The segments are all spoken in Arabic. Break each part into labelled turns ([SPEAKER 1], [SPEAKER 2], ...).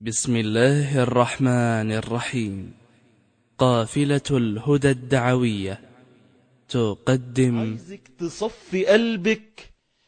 [SPEAKER 1] بسم الله الرحمن الرحيم. قافلة الهدى الدعوية تقدم.
[SPEAKER 2] عايزك تصفي قلبك،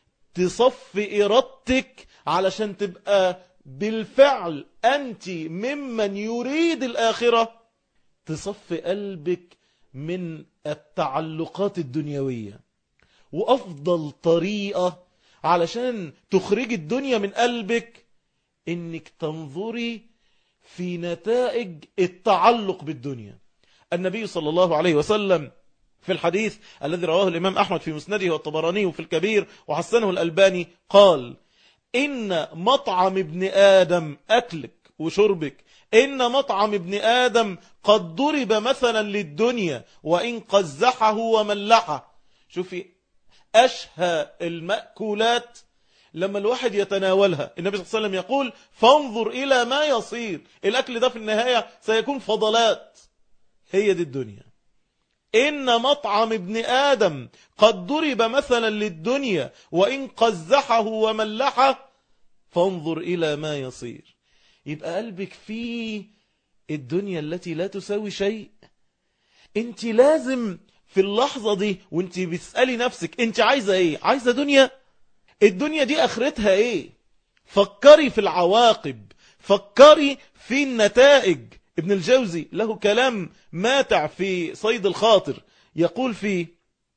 [SPEAKER 2] تصفي إرادتك علشان تبقى بالفعل أنت ممن يريد الآخرة. تصفي قلبك من التعلقات الدنيوية، وأفضل طريقة علشان تخرج الدنيا من قلبك إنك تنظري في نتائج التعلق بالدنيا. النبي صلى الله عليه وسلم في الحديث الذي رواه الإمام أحمد في مسنده والطبراني في الكبير وحسنه الألباني قال: إن مطعم ابن آدم أكلك وشربك، إن مطعم ابن آدم قد ضرب مثلا للدنيا وإن قزحه وملحه. شوفي أشهى المأكولات لما الواحد يتناولها، النبي صلى الله عليه وسلم يقول: فانظر إلى ما يصير. الأكل ده في النهاية سيكون فضلات. هي دي الدنيا. إن مطعم ابن آدم قد ضرب مثلا للدنيا وإن قزحه وملحه فانظر إلى ما يصير. يبقى قلبك في الدنيا التي لا تساوي شيء. انت لازم في اللحظة دي وانت بتسألي نفسك انت عايزة ايه؟ عايزة دنيا؟ الدنيا دي اخرتها ايه؟ فكري في العواقب، فكري في النتائج. ابن الجوزي له كلام ماتع في صيد الخاطر، يقول فيه: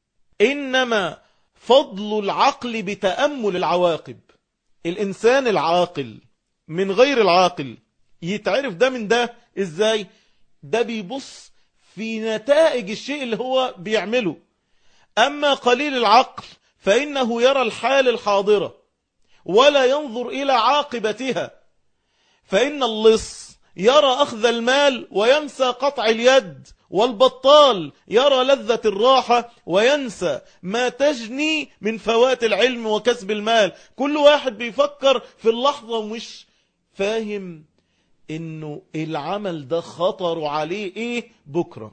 [SPEAKER 2] إنما فضل العقل بتأمل العواقب. الإنسان العاقل من غير العاقل يتعرف ده من ده إزاي؟ ده بيبص في نتائج الشيء اللي هو بيعمله. أما قليل العقل فإنه يرى الحال الحاضرة ولا ينظر إلى عاقبتها. فإن اللص يرى أخذ المال وينسى قطع اليد، والبطال يرى لذة الراحة وينسى ما تجني من فوات العلم وكسب المال. كل واحد بيفكر في اللحظة ومش فاهم إنه العمل ده خطر عليه إيه بكرة.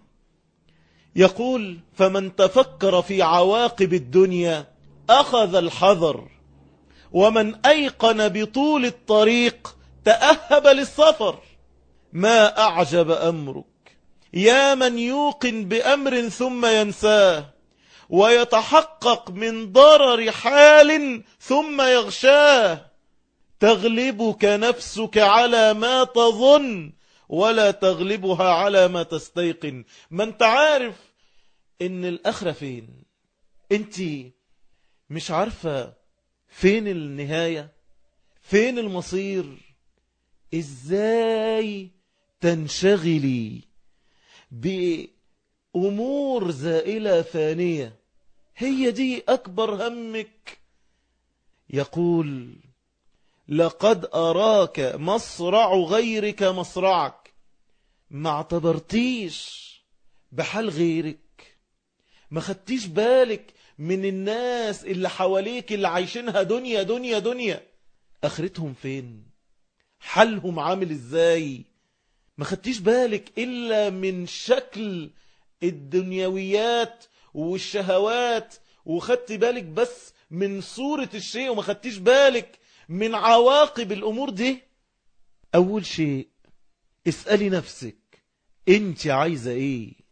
[SPEAKER 2] يقول: فمن تفكر في عواقب الدنيا أخذ الحذر، ومن أيقن بطول الطريق تأهب للسفر. ما أعجب أمرك يا من يوقن بأمر ثم ينساه، ويتحقق من ضرر حال ثم يغشاه. تغلبك نفسك على ما تظن ولا تغلبها على ما تستيقن. ما انت عارف ان الآخرة فين، انت مش عارفة فين النهاية، فين المصير. ازاي تنشغلي بأمور زائلة فانية؟ هي دي أكبر همك. يقول: لقد أراك مصرع غيرك مصرعك. ما اعتبرتيش بحال غيرك، ما خدتيش بالك من الناس اللي حواليك اللي عايشينها دنيا دنيا دنيا. آخرتهم فين؟ حالهم عامل ازاي؟ ما خدتيش بالك إلا من شكل الدنيويات والشهوات، وخدت بالك بس من صورة الشيء وما خدتيش بالك من عواقب الأمور دي. أول شيء اسألي نفسك انت عايزة ايه؟